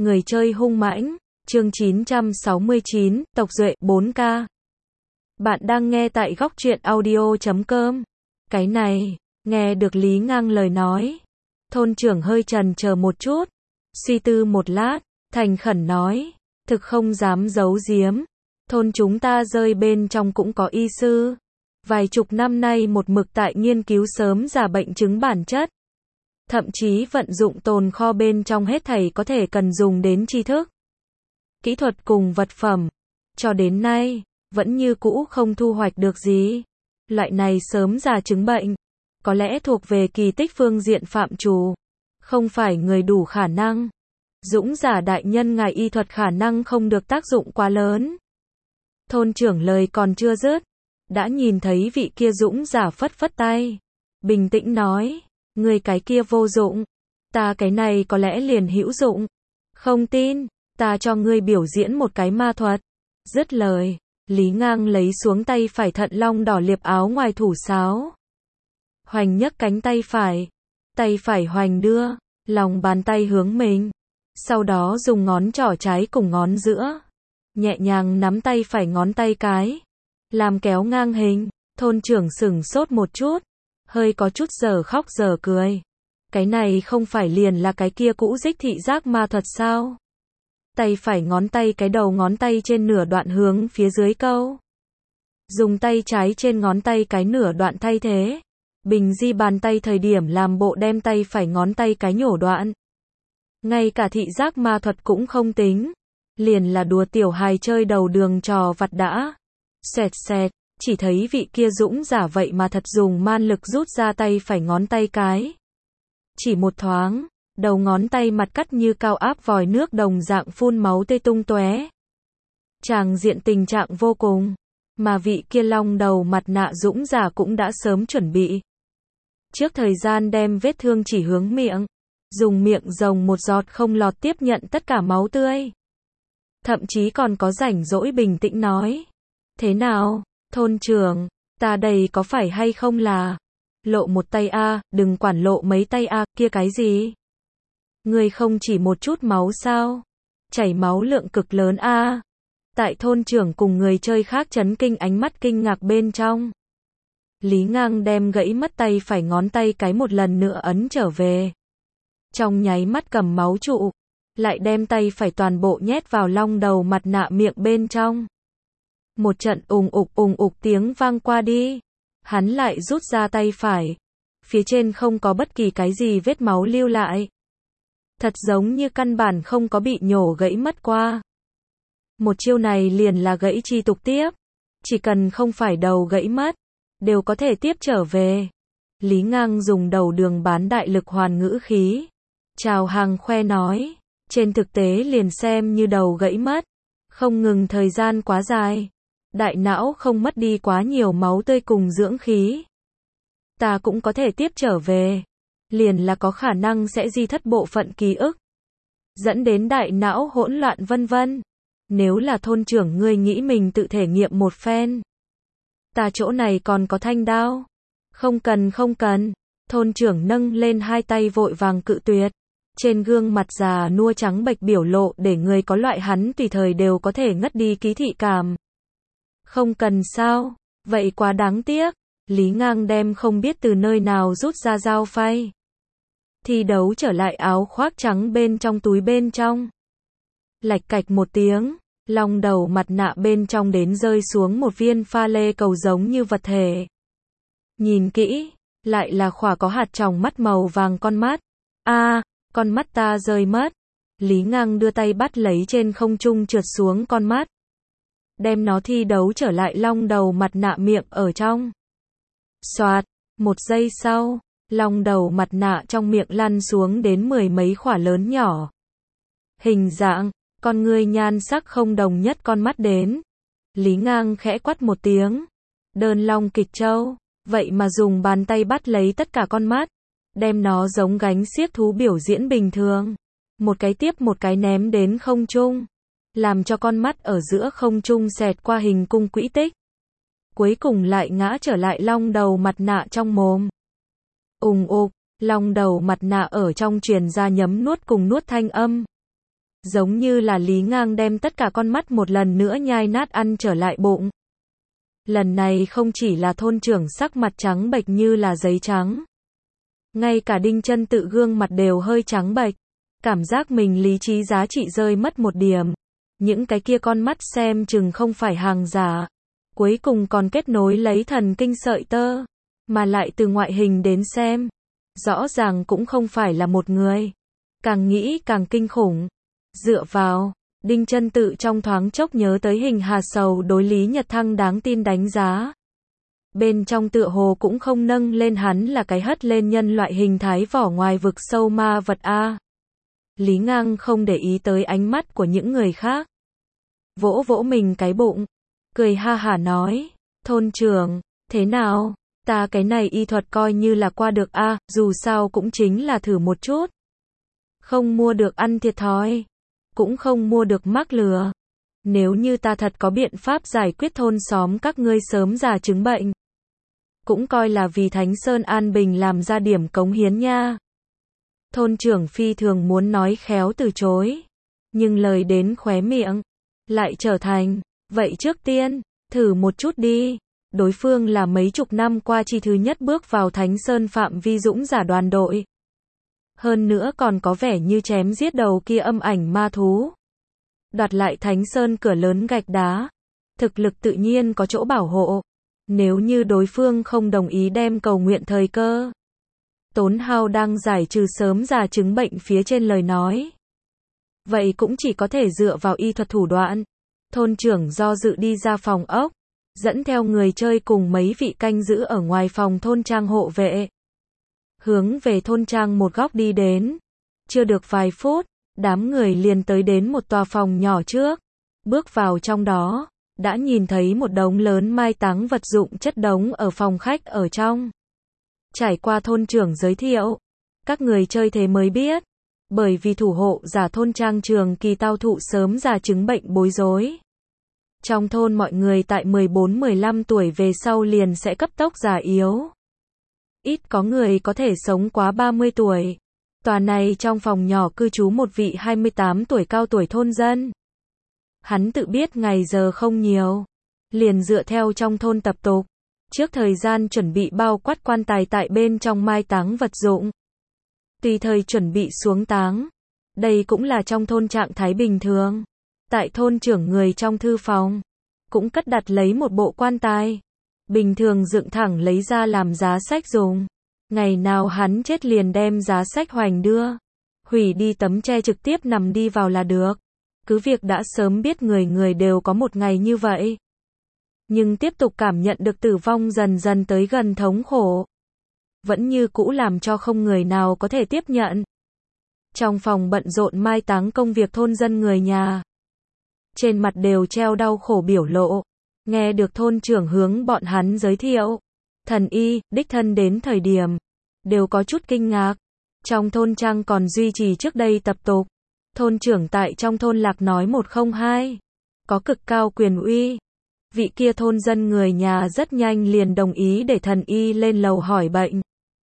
Người chơi hung mãnh, chương 969, tộc duệ, 4K. Bạn đang nghe tại góc truyện audio.com. Cái này, nghe được Lý Ngang lời nói. Thôn trưởng hơi chần chờ một chút, suy tư một lát, thành khẩn nói, thực không dám giấu giếm. Thôn chúng ta rơi bên trong cũng có y sư. Vài chục năm nay một mực tại nghiên cứu sớm giả bệnh chứng bản chất. Thậm chí vận dụng tồn kho bên trong hết thảy có thể cần dùng đến tri thức, kỹ thuật cùng vật phẩm. Cho đến nay, vẫn như cũ không thu hoạch được gì. Loại này sớm giả chứng bệnh, có lẽ thuộc về kỳ tích phương diện phạm trù, không phải người đủ khả năng. Dũng giả đại nhân ngài y thuật khả năng không được tác dụng quá lớn. Thôn trưởng lời còn chưa dứt, đã nhìn thấy vị kia dũng giả phất phất tay, bình tĩnh nói, người cái kia vô dụng, ta cái này có lẽ liền hữu dụng. Không tin, ta cho ngươi biểu diễn một cái ma thuật. Dứt lời, Lý Ngang lấy xuống tay phải thận long đỏ liệp áo ngoài thủ sáo. Hoành nhấc cánh tay phải hoành đưa, lòng bàn tay hướng mình. Sau đó dùng ngón trỏ trái cùng ngón giữa, nhẹ nhàng nắm tay phải ngón tay cái, làm kéo ngang hình. Thôn trưởng sửng sốt một chút, hơi có chút giờ khóc giờ cười. Cái này không phải liền là cái kia cũ dích thị giác ma thuật sao? Tay phải ngón tay cái đầu ngón tay trên nửa đoạn hướng phía dưới câu. Dùng tay trái trên ngón tay cái nửa đoạn thay thế. Bình di bàn tay thời điểm làm bộ đem tay phải ngón tay cái nhổ đoạn. Ngay cả thị giác ma thuật cũng không tính. Liền là đùa tiểu hài chơi đầu đường trò vặt đã. Xẹt xẹt, chỉ thấy vị kia dũng giả vậy mà thật dùng man lực rút ra tay phải ngón tay cái. Chỉ một thoáng, đầu ngón tay mặt cắt như cao áp vòi nước đồng dạng phun máu tê tung tóe. Tràng diện tình trạng vô cùng, mà vị kia long đầu mặt nạ dũng giả cũng đã sớm chuẩn bị. Trước thời gian đem vết thương chỉ hướng miệng, dùng miệng rồng một giọt không lọt tiếp nhận tất cả máu tươi. Thậm chí còn có rảnh rỗi bình tĩnh nói, thế nào, thôn trưởng, ta đây có phải hay không là lộ một tay a, đừng quản lộ mấy tay a, kia cái gì? Ngươi không chỉ một chút máu sao? Chảy máu lượng cực lớn a. Tại thôn trưởng cùng người chơi khác chấn kinh ánh mắt kinh ngạc bên trong. Lý Ngang đem gãy mất tay phải ngón tay cái một lần nữa ấn trở về. Trong nháy mắt cầm máu trụ, lại đem tay phải toàn bộ nhét vào long đầu mặt nạ miệng bên trong. Một trận ùng ục tiếng vang qua đi. Hắn lại rút ra tay phải. Phía trên không có bất kỳ cái gì vết máu lưu lại. Thật giống như căn bản không có bị nhổ gãy mất qua. Một chiêu này liền là gãy chi tục tiếp. Chỉ cần không phải đầu gãy mất, đều có thể tiếp trở về. Lý Ngang dùng đầu đường bán đại lực hoàn ngữ khí. Chào hàng khoe nói. Trên thực tế liền xem như đầu gãy mất. Không ngừng thời gian quá dài. Đại não không mất đi quá nhiều máu tươi cùng dưỡng khí. Ta cũng có thể tiếp trở về. Liền là có khả năng sẽ di thất bộ phận ký ức. Dẫn đến đại não hỗn loạn vân vân. Nếu là thôn trưởng ngươi nghĩ mình tự thể nghiệm một phen. Ta chỗ này còn có thanh đao. Không cần. Thôn trưởng nâng lên hai tay vội vàng cự tuyệt. Trên gương mặt già nua trắng bệch biểu lộ để người có loại hắn tùy thời đều có thể ngất đi ký thị cảm. Không cần sao, vậy quá đáng tiếc. Lý Ngang đem không biết từ nơi nào rút ra dao phay. Thi đấu trở lại áo khoác trắng bên trong túi bên trong. Lạch cạch một tiếng, long đầu mặt nạ bên trong đến rơi xuống một viên pha lê cầu giống như vật thể. Nhìn kỹ, lại là khỏa có hạt tròng mắt màu vàng con mắt. Con mắt ta rơi mất. Lý Ngang đưa tay bắt lấy trên không trung trượt xuống con mắt. Đem nó thi đấu trở lại long đầu mặt nạ miệng ở trong. Xoạt, một giây sau, long đầu mặt nạ trong miệng lăn xuống đến mười mấy khỏa lớn nhỏ. Hình dạng, con ngươi nhan sắc không đồng nhất con mắt đến. Lý Ngang khẽ quát một tiếng. Đơn long kịch châu, vậy mà dùng bàn tay bắt lấy tất cả con mắt. Đem nó giống gánh xiếc thú biểu diễn bình thường. Một cái tiếp một cái ném đến không trung. Làm cho con mắt ở giữa không trung xẹt qua hình cung quỹ tích. Cuối cùng lại ngã trở lại long đầu mặt nạ trong mồm. Ùng ục, long đầu mặt nạ ở trong truyền ra nhấm nuốt cùng nuốt thanh âm. Giống như là Lý Ngang đem tất cả con mắt một lần nữa nhai nát ăn trở lại bụng. Lần này không chỉ là thôn trưởng sắc mặt trắng bệch như là giấy trắng. Ngay cả Đinh Chân Tự gương mặt đều hơi trắng bệch. Cảm giác mình lý trí giá trị rơi mất một điểm. Những cái kia con mắt xem chừng không phải hàng giả. Cuối cùng còn kết nối lấy thần kinh sợi tơ. Mà lại từ ngoại hình đến xem. Rõ ràng cũng không phải là một người. Càng nghĩ càng kinh khủng. Dựa vào, Đinh Chân Tự trong thoáng chốc nhớ tới hình Hà Sầu đối Lý Nhật Thăng đáng tin đánh giá. Bên trong tựa hồ cũng không nâng lên hắn là cái hất lên nhân loại hình thái vỏ ngoài vực sâu ma vật a. Lý Ngang không để ý tới ánh mắt của những người khác. Vỗ vỗ mình cái bụng, cười ha hả nói, thôn trưởng, thế nào, ta cái này y thuật coi như là qua được a, dù sao cũng chính là thử một chút. Không mua được ăn thiệt thòi, cũng không mua được mắc lừa. Nếu như ta thật có biện pháp giải quyết thôn xóm các ngươi sớm già chứng bệnh, cũng coi là vì Thánh Sơn an bình làm ra điểm cống hiến nha. Thôn trưởng phi thường muốn nói khéo từ chối, nhưng lời đến khóe miệng lại trở thành, vậy trước tiên, thử một chút đi. Đối phương là mấy chục năm qua chi thứ nhất bước vào Thánh Sơn phạm vi dũng giả đoàn đội. Hơn nữa còn có vẻ như chém giết đầu kia âm ảnh ma thú. Đoạt lại Thánh Sơn cửa lớn gạch đá. Thực lực tự nhiên có chỗ bảo hộ. Nếu như đối phương không đồng ý đem cầu nguyện thời cơ. Tốn hao đang giải trừ sớm già chứng bệnh phía trên lời nói. Vậy cũng chỉ có thể dựa vào y thuật thủ đoạn. Thôn trưởng do dự đi ra phòng ốc. Dẫn theo người chơi cùng mấy vị canh giữ ở ngoài phòng thôn trang hộ vệ. Hướng về thôn trang một góc đi đến. Chưa được vài phút, đám người liền tới đến một tòa phòng nhỏ trước. Bước vào trong đó, đã nhìn thấy một đống lớn mai táng vật dụng chất đống ở phòng khách ở trong. Trải qua thôn trưởng giới thiệu, các người chơi thế mới biết. Bởi vì thủ hộ giả thôn trang trường kỳ tao thụ sớm già chứng bệnh bối rối. Trong thôn mọi người tại 14-15 tuổi về sau liền sẽ cấp tốc già yếu. Ít có người có thể sống quá 30 tuổi. Tòa này trong phòng nhỏ cư trú một vị 28 tuổi cao tuổi thôn dân. Hắn tự biết ngày giờ không nhiều. Liền dựa theo trong thôn tập tục. Trước thời gian chuẩn bị bao quát quan tài tại bên trong mai táng vật dụng. Tùy thời chuẩn bị xuống táng. Đây cũng là trong thôn trạng thái bình thường. Tại thôn trưởng người trong thư phòng. Cũng cất đặt lấy một bộ quan tài. Bình thường dựng thẳng lấy ra làm giá sách dùng. Ngày nào hắn chết liền đem giá sách hoành đưa. Hủy đi tấm tre trực tiếp nằm đi vào là được. Cứ việc đã sớm biết người người đều có một ngày như vậy. Nhưng tiếp tục cảm nhận được tử vong dần dần tới gần thống khổ. Vẫn như cũ làm cho không người nào có thể tiếp nhận. Trong phòng bận rộn mai táng công việc thôn dân người nhà. Trên mặt đều treo đau khổ biểu lộ. Nghe được thôn trưởng hướng bọn hắn giới thiệu. Thần y, đích thân đến thời điểm. Đều có chút kinh ngạc. Trong thôn trang còn duy trì trước đây tập tục. Thôn trưởng tại trong thôn lạc nói 102. Có cực cao quyền uy. Vị kia thôn dân người nhà rất nhanh liền đồng ý để thần y lên lầu hỏi bệnh.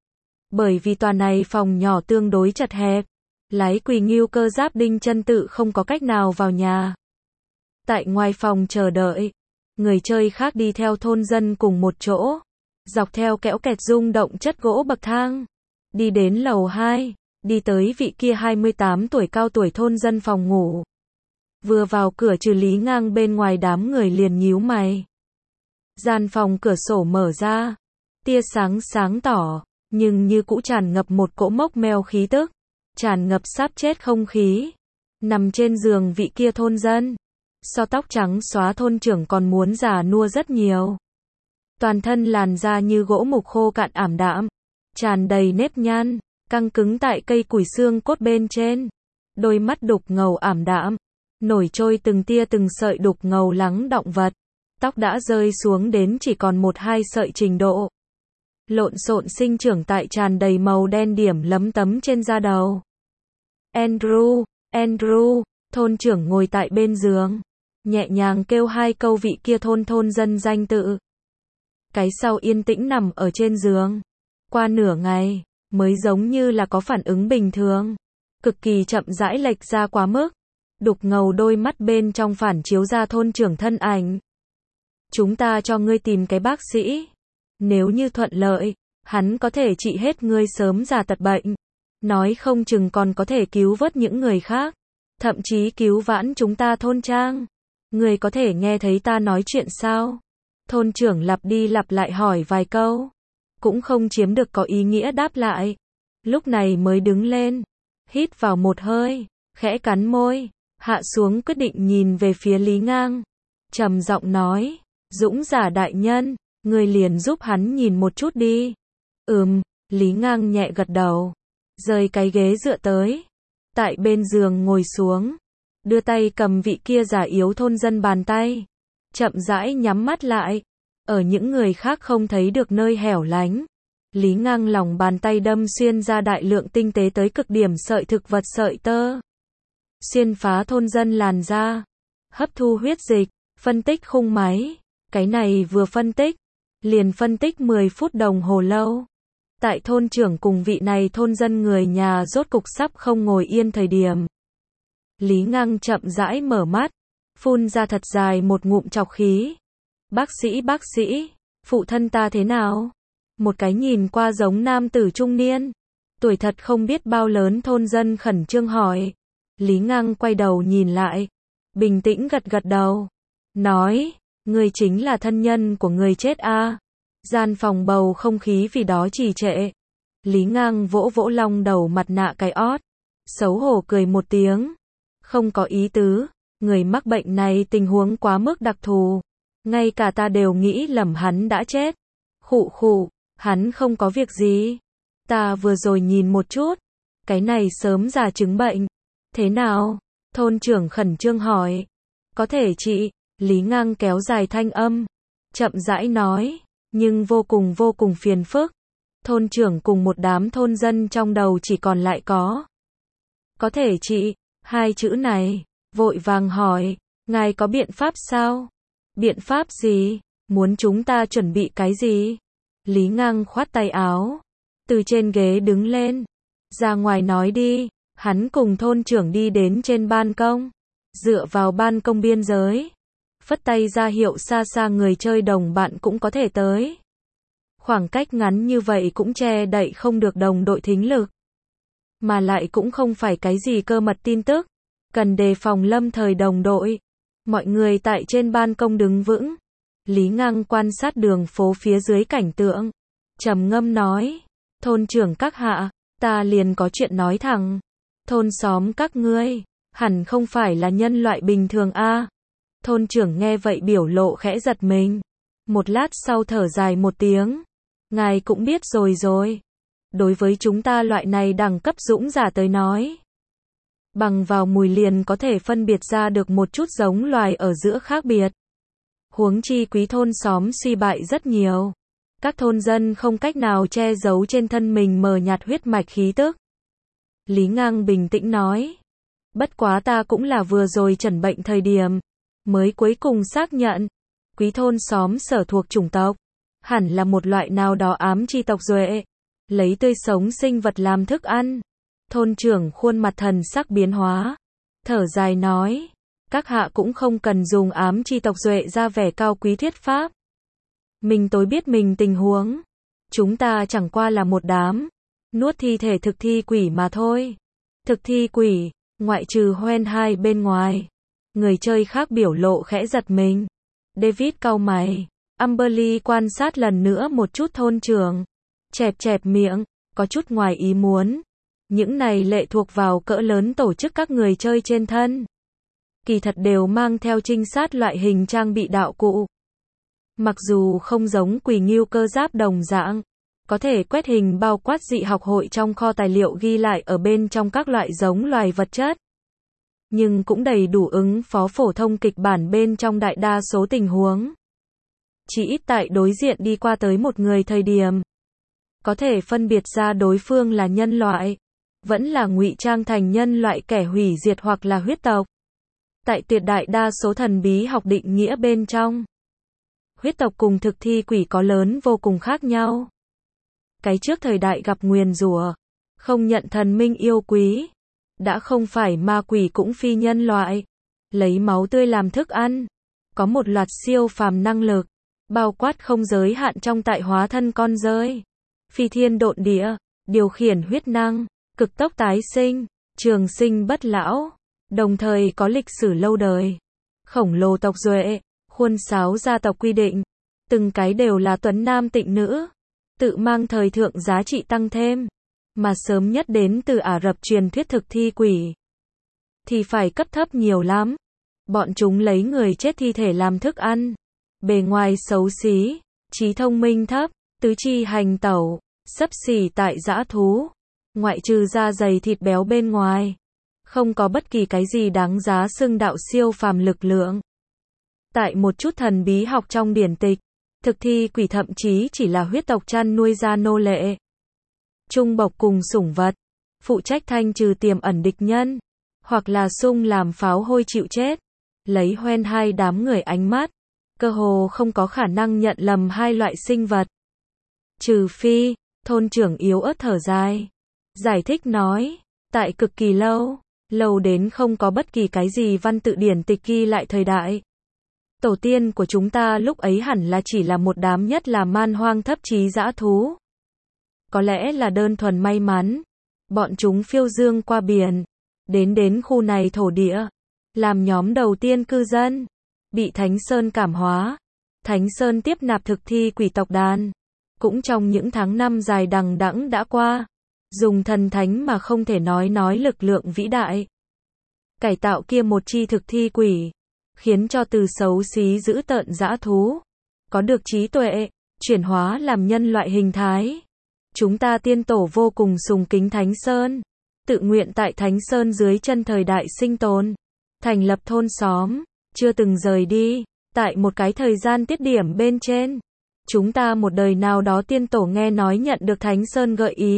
Bởi vì tòa này phòng nhỏ tương đối chật hẹp. Lái Quỳ Ngưu Cơ Giáp Đinh Chân Tự không có cách nào vào nhà. Tại ngoài phòng chờ đợi. Người chơi khác đi theo thôn dân cùng một chỗ. Dọc theo kẽo kẹt rung động chất gỗ bậc thang. Đi đến lầu 2. Đi tới vị kia 28 tuổi cao tuổi thôn dân phòng ngủ. Vừa vào cửa trừ Lý Ngang bên ngoài đám người liền nhíu mày. Gian phòng cửa sổ mở ra. Tia sáng sáng tỏ. Nhưng như cũ tràn ngập một cỗ mốc meo khí tức. Tràn ngập sắp chết không khí. Nằm trên giường vị kia thôn dân. So tóc trắng xóa thôn trưởng còn muốn già nua rất nhiều. Toàn thân làn da như gỗ mục khô cạn ảm đạm. Tràn đầy nếp nhăn. Căng cứng tại cây củi xương cốt bên trên. Đôi mắt đục ngầu ảm đạm. Nổi trôi từng tia từng sợi đục ngầu lắng động vật. Tóc đã rơi xuống đến chỉ còn 1-2 sợi trình độ. Lộn xộn sinh trưởng tại tràn đầy màu đen điểm lấm tấm trên da đầu. Andrew, thôn trưởng ngồi tại bên giường. Nhẹ nhàng kêu 2 câu vị kia thôn dân danh tự. Cái sau yên tĩnh nằm ở trên giường. Qua nửa ngày, mới giống như là có phản ứng bình thường. Cực kỳ chậm rãi lệch ra quá mức. đục ngầu đôi mắt bên trong phản chiếu ra thôn trưởng thân ảnh. Chúng ta cho ngươi tìm cái bác sĩ. Nếu như thuận lợi, hắn có thể trị hết ngươi sớm già tật bệnh. Nói không chừng còn có thể cứu vớt những người khác. Thậm chí cứu vãn chúng ta thôn trang. Ngươi có thể nghe thấy ta nói chuyện sao? Thôn trưởng lặp đi lặp lại hỏi vài câu. Cũng không chiếm được có ý nghĩa đáp lại. Lúc này mới đứng lên. Hít vào một hơi. Khẽ cắn môi. Hạ xuống quyết định nhìn về phía Lý Ngang. Trầm giọng nói. Dũng giả đại nhân. Ngươi liền giúp hắn nhìn một chút đi. Lý Ngang nhẹ gật đầu. Rời cái ghế dựa tới. Tại bên giường ngồi xuống. Đưa tay cầm vị kia già yếu thôn dân bàn tay. Chậm rãi nhắm mắt lại. Ở những người khác không thấy được nơi hẻo lánh. Lý Ngang lòng bàn tay đâm xuyên ra đại lượng tinh tế tới cực điểm sợi thực vật sợi tơ. Xuyên phá thôn dân làn da. Hấp thu huyết dịch. Phân tích khung máy. Cái này vừa phân tích. Liền phân tích 10 phút đồng hồ lâu. Tại thôn trưởng cùng vị này thôn dân người nhà rốt cục sắp không ngồi yên thời điểm. Lý Ngang chậm rãi mở mắt. Phun ra thật dài một ngụm trọc khí. Bác sĩ, phụ thân ta thế nào? Một cái nhìn qua giống nam tử trung niên. Tuổi thật không biết bao lớn thôn dân khẩn trương hỏi. Lý Ngang quay đầu nhìn lại. Bình tĩnh gật gật đầu. Nói, người chính là thân nhân của người chết a. Gian phòng bầu không khí vì đó trì trệ. Lý Ngang vỗ vỗ long đầu mặt nạ cái ót. Xấu hổ cười một tiếng. Không có ý tứ. Người mắc bệnh này tình huống quá mức đặc thù. Ngay cả ta đều nghĩ lầm hắn đã chết. Khụ, hắn không có việc gì. Ta vừa rồi nhìn một chút. Cái này sớm già chứng bệnh. Thế nào? Thôn trưởng khẩn trương hỏi. Có thể trị. Lý Ngang kéo dài thanh âm. Chậm rãi nói. Nhưng vô cùng phiền phức. Thôn trưởng cùng một đám thôn dân trong đầu chỉ còn lại có thể trị. Hai chữ này. Vội vàng hỏi. Ngài có biện pháp sao? Biện pháp gì? Muốn chúng ta chuẩn bị cái gì? Lý Ngang khoát tay áo. Từ trên ghế đứng lên. Ra ngoài nói đi. Hắn cùng thôn trưởng đi đến trên ban công. Dựa vào ban công biên giới. Phất tay ra hiệu xa xa người chơi đồng bạn cũng có thể tới. Khoảng cách ngắn như vậy cũng che đậy không được đồng đội thính lực. Mà lại cũng không phải cái gì cơ mật tin tức. Cần đề phòng lâm thời đồng đội. Mọi người tại trên ban công đứng vững. Lý Ngang quan sát đường phố phía dưới cảnh tượng. Trầm ngâm nói. Thôn trưởng các hạ, ta liền có chuyện nói thẳng. Thôn xóm các ngươi, hẳn không phải là nhân loại bình thường a. Thôn trưởng nghe vậy biểu lộ khẽ giật mình. Một lát sau thở dài một tiếng. Ngài cũng biết rồi. Đối với chúng ta loại này đẳng cấp dũng giả tới nói. Bằng vào mùi liền có thể phân biệt ra được một chút giống loài ở giữa khác biệt. Huống chi quý thôn xóm suy bại rất nhiều. Các thôn dân không cách nào che giấu trên thân mình mờ nhạt huyết mạch khí tức. Lý Ngang bình tĩnh nói. Bất quá ta cũng là vừa rồi chẩn bệnh thời điểm. Mới cuối cùng xác nhận. Quý thôn xóm sở thuộc chủng tộc. Hẳn là một loại nào đó ám chi tộc duệ. Lấy tươi sống sinh vật làm thức ăn. Thôn trưởng khuôn mặt thần sắc biến hóa. Thở dài nói. Các hạ cũng không cần dùng ám chi tộc duệ ra vẻ cao quý thuyết pháp. Mình tối biết mình tình huống. Chúng ta chẳng qua là một đám. Nuốt thi thể thực thi quỷ mà thôi. Thực thi quỷ, ngoại trừ Hoen hai bên ngoài. Người chơi khác biểu lộ khẽ giật mình. David cau mày. Amberly quan sát lần nữa một chút thôn trưởng. Chẹp miệng, có chút ngoài ý muốn. Những này lệ thuộc vào cỡ lớn tổ chức các người chơi trên thân. Kỳ thật đều mang theo trinh sát loại hình trang bị đạo cụ. Mặc dù không giống Quỷ Ngưu cơ giáp đồng dạng, có thể quét hình bao quát dị học hội trong kho tài liệu ghi lại ở bên trong các loại giống loài vật chất. Nhưng cũng đầy đủ ứng phó phổ thông kịch bản bên trong đại đa số tình huống. Chỉ ít tại đối diện đi qua tới một người thời điểm. Có thể phân biệt ra đối phương là nhân loại. Vẫn là ngụy trang thành nhân loại kẻ hủy diệt hoặc là huyết tộc. Tại tuyệt đại đa số thần bí học định nghĩa bên trong. Huyết tộc cùng thực thi quỷ có lớn vô cùng khác nhau. Cái trước thời đại gặp nguyền rủa, không nhận thần minh yêu quý. đã không phải ma quỷ cũng phi nhân loại, lấy máu tươi làm thức ăn, có một loạt siêu phàm năng lực, bao quát không giới hạn trong tại hóa thân con rơi, phi thiên độn địa, điều khiển huyết năng, cực tốc tái sinh, trường sinh bất lão, đồng thời có lịch sử lâu đời, khổng lồ tộc duệ, khuôn sáo gia tộc quy định, từng cái đều là tuấn nam tịnh nữ, tự mang thời thượng giá trị tăng thêm, mà sớm nhất đến từ Ả Rập truyền thuyết thực thi quỷ, thì phải cấp thấp nhiều lắm. Bọn chúng lấy người chết thi thể làm thức ăn, bề ngoài xấu xí, trí thông minh thấp, tứ chi hành tẩu, xấp xỉ tại dã thú, ngoại trừ da dày thịt béo bên ngoài, không có bất kỳ cái gì đáng giá xưng đạo siêu phàm lực lượng. Tại một chút thần bí học trong điển tịch, thực thi quỷ thậm chí chỉ là huyết tộc chăn nuôi ra nô lệ, trung bộc cùng sủng vật, phụ trách thanh trừ tiềm ẩn địch nhân, hoặc là sung làm pháo hôi chịu chết, lấy hoen hai đám người ánh mắt, cơ hồ không có khả năng nhận lầm hai loại sinh vật. Trừ phi, thôn trưởng yếu ớt thở dài, giải thích nói, tại cực kỳ lâu đến không có bất kỳ cái gì văn tự điển tịch ghi lại thời đại. Tổ tiên của chúng ta lúc ấy hẳn là chỉ là một đám nhất là man hoang thấp trí dã thú. Có lẽ là đơn thuần may mắn, bọn chúng phiêu dương qua biển, đến khu này thổ địa, làm nhóm đầu tiên cư dân, bị Thánh Sơn cảm hóa. Thánh Sơn tiếp nạp thực thi quỷ tộc đàn, cũng trong những tháng năm dài đằng đẵng đã qua, dùng thần thánh mà không thể nói lực lượng vĩ đại, cải tạo kia một chi thực thi quỷ, khiến cho từ xấu xí dữ tợn dã thú, có được trí tuệ, chuyển hóa làm nhân loại hình thái. Chúng ta tiên tổ vô cùng sùng kính Thánh Sơn, tự nguyện tại Thánh Sơn dưới chân thời đại sinh tồn, thành lập thôn xóm, chưa từng rời đi. Tại một cái thời gian tiết điểm bên trên, chúng ta một đời nào đó tiên tổ nghe nói nhận được Thánh Sơn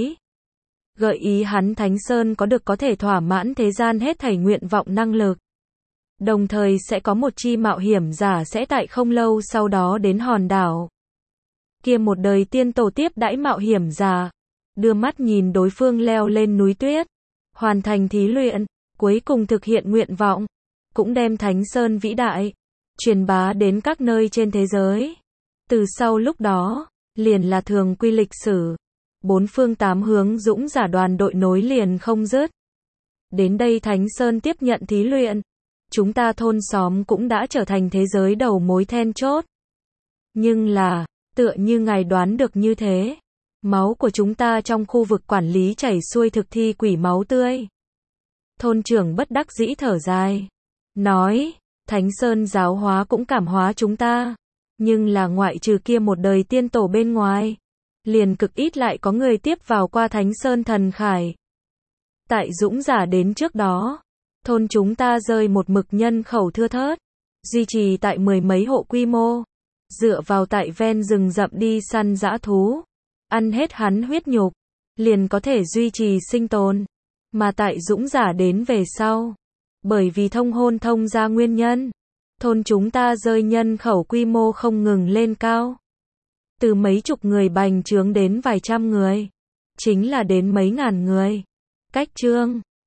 gợi ý hắn Thánh Sơn có được có thể thỏa mãn thế gian hết thảy nguyện vọng năng lực. Đồng thời sẽ có một chi mạo hiểm giả sẽ tại không lâu sau đó đến hòn đảo kia một đời tiên tổ tiếp đãi mạo hiểm giả, đưa mắt nhìn đối phương leo lên núi tuyết, hoàn thành thí luyện, cuối cùng thực hiện nguyện vọng, cũng đem Thánh Sơn vĩ đại truyền bá đến các nơi trên thế giới. Từ sau lúc đó, liền là thường quy lịch sử, bốn phương tám hướng dũng giả đoàn đội nối liền không dứt. Đến đây Thánh Sơn tiếp nhận thí luyện, chúng ta thôn xóm cũng đã trở thành thế giới đầu mối then chốt. Nhưng là, tựa như ngài đoán được như thế, máu của chúng ta trong khu vực quản lý chảy xuôi thực thi quỷ máu tươi. Thôn trưởng bất đắc dĩ thở dài, nói, Thánh Sơn giáo hóa cũng cảm hóa chúng ta, nhưng là ngoại trừ kia một đời tiên tổ bên ngoài, liền cực ít lại có người tiếp vào qua Thánh Sơn thần khải. Tại dũng giả đến trước đó, thôn chúng ta rơi một mực nhân khẩu thưa thớt, duy trì tại 10 mấy hộ quy mô, dựa vào tại ven rừng rậm đi săn dã thú, ăn hết hắn huyết nhục, liền có thể duy trì sinh tồn. Mà tại dũng giả đến về sau, bởi vì thông hôn thông gia nguyên nhân, thôn chúng ta rơi nhân khẩu quy mô không ngừng lên cao. Từ mấy chục người bành trướng đến vài trăm người, chính là đến mấy ngàn người. Cách chương